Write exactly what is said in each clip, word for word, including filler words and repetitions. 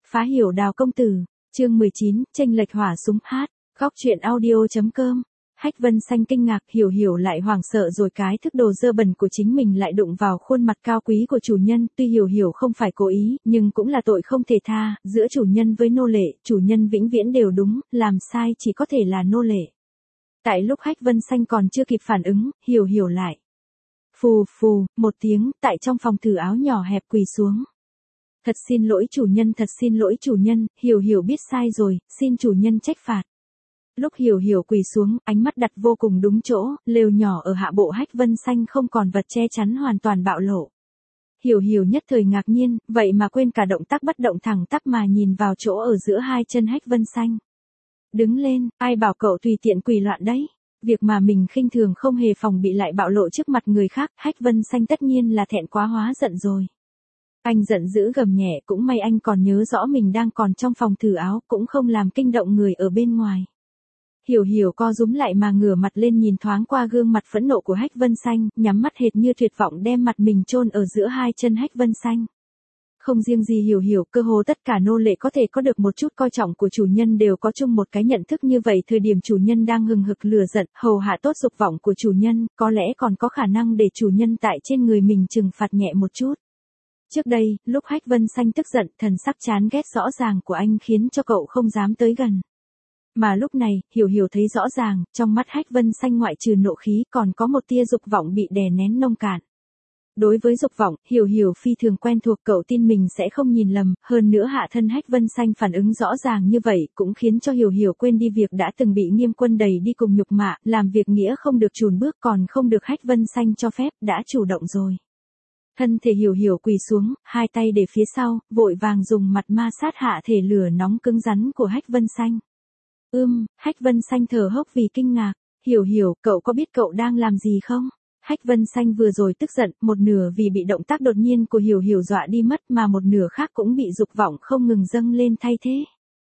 Phá hiểu Đào công tử, chương mười chín, chênh lệch hỏa súng hát, góc truyện audio.com. Hách Vân Xanh kinh ngạc, hiểu hiểu lại hoảng sợ rồi cái thức đồ dơ bẩn của chính mình lại đụng vào khuôn mặt cao quý của chủ nhân, tuy hiểu hiểu không phải cố ý, nhưng cũng là tội không thể tha, giữa chủ nhân với nô lệ, chủ nhân vĩnh viễn đều đúng, làm sai chỉ có thể là nô lệ. Tại lúc Hách Vân Xanh còn chưa kịp phản ứng, hiểu hiểu lại. Phù phù, một tiếng, tại trong phòng thử áo nhỏ hẹp quỳ xuống. Thật xin lỗi chủ nhân, thật xin lỗi chủ nhân, hiểu hiểu biết sai rồi, xin chủ nhân trách phạt. Lúc hiểu hiểu quỳ xuống, ánh mắt đặt vô cùng đúng chỗ, lều nhỏ ở hạ bộ Hách Vân Xanh không còn vật che chắn hoàn toàn bạo lộ. Hiểu hiểu nhất thời ngạc nhiên, vậy mà quên cả động tác bất động thẳng tắp mà nhìn vào chỗ ở giữa hai chân Hách Vân Xanh. Đứng lên, ai bảo cậu tùy tiện quỳ loạn đấy. Việc mà mình khinh thường không hề phòng bị lại bạo lộ trước mặt người khác, Hách Vân Xanh tất nhiên là thẹn quá hóa giận rồi. Anh giận dữ gầm nhẹ, cũng may anh còn nhớ rõ mình đang còn trong phòng thử áo, cũng không làm kinh động người ở bên ngoài. Hiểu hiểu co rúm lại mà ngửa mặt lên nhìn thoáng qua gương mặt phẫn nộ của Hách Vân Xanh, nhắm mắt hệt như tuyệt vọng đem mặt mình chôn ở giữa hai chân Hách Vân Xanh. Không riêng gì hiểu hiểu, cơ hồ tất cả nô lệ có thể có được một chút coi trọng của chủ nhân đều có chung một cái nhận thức như vậy, thời điểm chủ nhân đang hừng hực lửa giận, hầu hạ tốt dục vọng của chủ nhân, có lẽ còn có khả năng để chủ nhân tại trên người mình trừng phạt nhẹ một chút. Trước đây, lúc Hách Vân Xanh tức giận, thần sắc chán ghét rõ ràng của anh khiến cho cậu không dám tới gần. Mà lúc này, hiểu hiểu thấy rõ ràng, trong mắt Hách Vân Xanh ngoại trừ nộ khí còn có một tia dục vọng bị đè nén nông cạn. Đối với dục vọng, hiểu hiểu phi thường quen thuộc, cậu tin mình sẽ không nhìn lầm, hơn nữa hạ thân Hách Vân Xanh phản ứng rõ ràng như vậy cũng khiến cho hiểu hiểu quên đi việc đã từng bị Nghiêm Quân đẩy đi cùng nhục mạ, làm việc nghĩa không được chùn bước còn không được Hách Vân Xanh cho phép, đã chủ động rồi. Thân thể hiểu hiểu quỳ xuống, hai tay để phía sau, vội vàng dùng mặt ma sát hạ thể lửa nóng cứng rắn của Hách Vân Xanh. Ưm, Hách Vân Xanh thở hốc vì kinh ngạc, hiểu hiểu, cậu có biết cậu đang làm gì không? Hách Vân Xanh vừa rồi tức giận, một nửa vì bị động tác đột nhiên của hiểu hiểu dọa đi mất mà một nửa khác cũng bị dục vọng không ngừng dâng lên thay thế.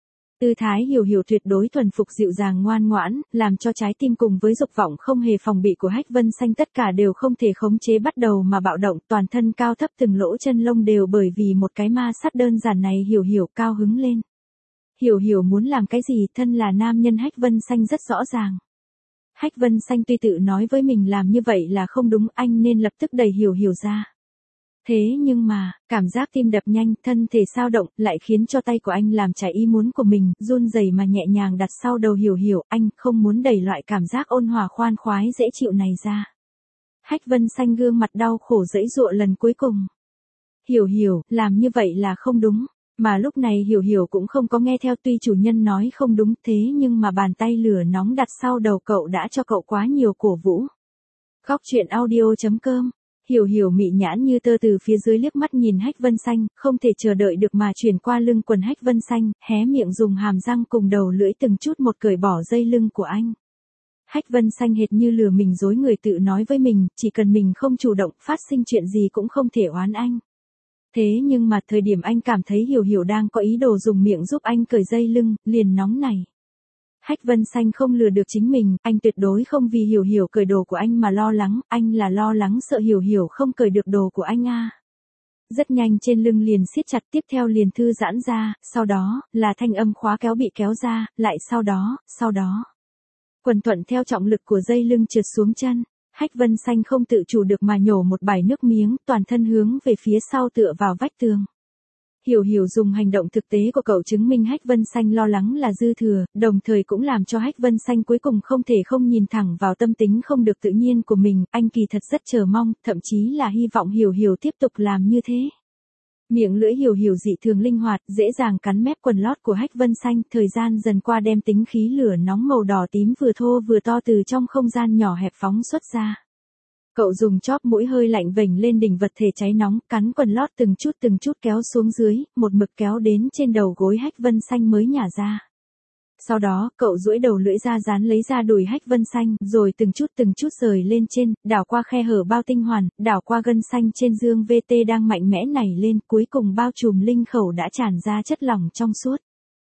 Tư thái hiểu hiểu tuyệt đối thuần phục dịu dàng ngoan ngoãn, làm cho trái tim cùng với dục vọng không hề phòng bị của Hách Vân Xanh tất cả đều không thể khống chế bắt đầu mà bạo động, toàn thân cao thấp từng lỗ chân lông đều bởi vì một cái ma sát đơn giản này hiểu hiểu cao hứng lên. Hiểu hiểu muốn làm cái gì, thân là nam nhân Hách Vân Xanh rất rõ ràng. Hách Vân Xanh tuy tự nói với mình làm như vậy là không đúng, anh nên lập tức đẩy hiểu hiểu ra. Thế nhưng mà, cảm giác tim đập nhanh, thân thể sao động, lại khiến cho tay của anh làm trái ý muốn của mình, run rẩy mà nhẹ nhàng đặt sau đầu hiểu hiểu, anh không muốn đẩy loại cảm giác ôn hòa khoan khoái dễ chịu này ra. Hách Vân Xanh gương mặt đau khổ giãy giụa lần cuối cùng. Hiểu hiểu, làm như vậy là không đúng. Mà lúc này hiểu hiểu cũng không có nghe theo, tuy chủ nhân nói không đúng thế nhưng mà bàn tay lửa nóng đặt sau đầu cậu đã cho cậu quá nhiều cổ vũ. Góc truyện audio.com. Hiểu hiểu mị nhãn như tơ từ phía dưới liếc mắt nhìn Hách Vân Xanh, không thể chờ đợi được mà chuyển qua lưng quần Hách Vân Xanh, hé miệng dùng hàm răng cùng đầu lưỡi từng chút một cởi bỏ dây lưng của anh. Hách Vân Xanh hệt như lừa mình dối người tự nói với mình, chỉ cần mình không chủ động phát sinh chuyện gì cũng không thể oán anh. Thế nhưng mà thời điểm anh cảm thấy hiểu hiểu đang có ý đồ dùng miệng giúp anh cởi dây lưng, liền nóng này. Hách Vân Xanh không lừa được chính mình, anh tuyệt đối không vì hiểu hiểu cởi đồ của anh mà lo lắng, anh là lo lắng sợ hiểu hiểu không cởi được đồ của anh a. Rất nhanh trên lưng liền siết chặt, tiếp theo liền thư giãn ra, sau đó, là thanh âm khóa kéo bị kéo ra, lại sau đó, sau đó. Quần thuận theo trọng lực của dây lưng trượt xuống chân. Hách Vân Xanh không tự chủ được mà nhổ một bãi nước miếng, toàn thân hướng về phía sau tựa vào vách tường. Hiểu hiểu dùng hành động thực tế của cậu chứng minh Hách Vân Xanh lo lắng là dư thừa, đồng thời cũng làm cho Hách Vân Xanh cuối cùng không thể không nhìn thẳng vào tâm tính không được tự nhiên của mình, anh kỳ thật rất chờ mong, thậm chí là hy vọng hiểu hiểu tiếp tục làm như thế. Miệng lưỡi hiểu hiểu dị thường linh hoạt, dễ dàng cắn mép quần lót của Hách Vân Xanh, thời gian dần qua đem tính khí lửa nóng màu đỏ tím vừa thô vừa to từ trong không gian nhỏ hẹp phóng xuất ra. Cậu dùng chóp mũi hơi lạnh vểnh lên đỉnh vật thể cháy nóng, cắn quần lót từng chút từng chút kéo xuống dưới, một mực kéo đến trên đầu gối Hách Vân Xanh mới nhả ra. Sau đó, cậu duỗi đầu lưỡi ra dán lấy ra đùi Hách Vân Xanh, rồi từng chút từng chút rời lên trên, đảo qua khe hở bao tinh hoàn, đảo qua gân xanh trên dương vê tê đang mạnh mẽ nảy lên, cuối cùng bao trùm linh khẩu đã tràn ra chất lỏng trong suốt.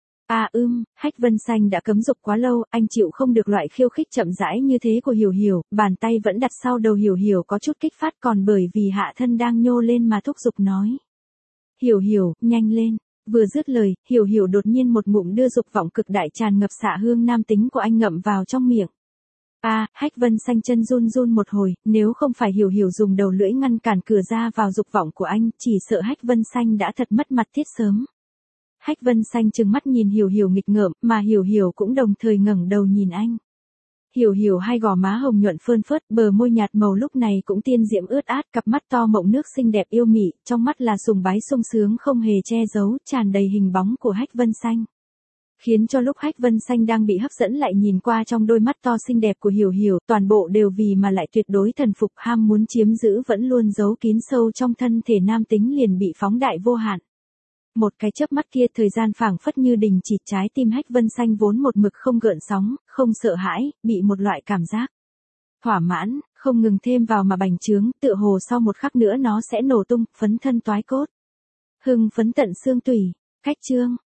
À ưm, Hách Vân Xanh đã cấm dục quá lâu, anh chịu không được loại khiêu khích chậm rãi như thế của Hiểu Hiểu, bàn tay vẫn đặt sau đầu Hiểu Hiểu có chút kích phát còn bởi vì hạ thân đang nhô lên mà thúc giục nói. Hiểu Hiểu, nhanh lên. Vừa dứt lời, Hiểu Hiểu đột nhiên một ngụm đưa dục vọng cực đại tràn ngập xạ hương nam tính của anh ngậm vào trong miệng. A, Hách Vân Xanh chân run run một hồi, nếu không phải Hiểu Hiểu dùng đầu lưỡi ngăn cản cửa ra vào dục vọng của anh, chỉ sợ Hách Vân Xanh đã thật mất mặt thiết sớm. Hách Vân Xanh trừng mắt nhìn Hiểu Hiểu nghịch ngợm, mà Hiểu Hiểu cũng đồng thời ngẩng đầu nhìn anh. Hiểu Hiểu hai gò má hồng nhuận phơn phớt, bờ môi nhạt màu lúc này cũng tiên diễm ướt át, cặp mắt to mộng nước xinh đẹp yêu mị, trong mắt là sùng bái sung sướng không hề che giấu, tràn đầy hình bóng của Hách Vân Xanh. Khiến cho lúc Hách Vân Xanh đang bị hấp dẫn lại nhìn qua trong đôi mắt to xinh đẹp của Hiểu Hiểu, toàn bộ đều vì mà lại tuyệt đối thần phục, ham muốn chiếm giữ vẫn luôn giấu kín sâu trong thân thể nam tính liền bị phóng đại vô hạn. Một cái chớp mắt kia thời gian phảng phất như đình chỉ, trái tim Hách Vân Xanh vốn một mực không gợn sóng, không sợ hãi, bị một loại cảm giác thỏa mãn, không ngừng thêm vào mà bành trướng, tựa hồ sau một khắc nữa nó sẽ nổ tung, phấn thân toái cốt. Hưng phấn tận xương tủy, cách chương.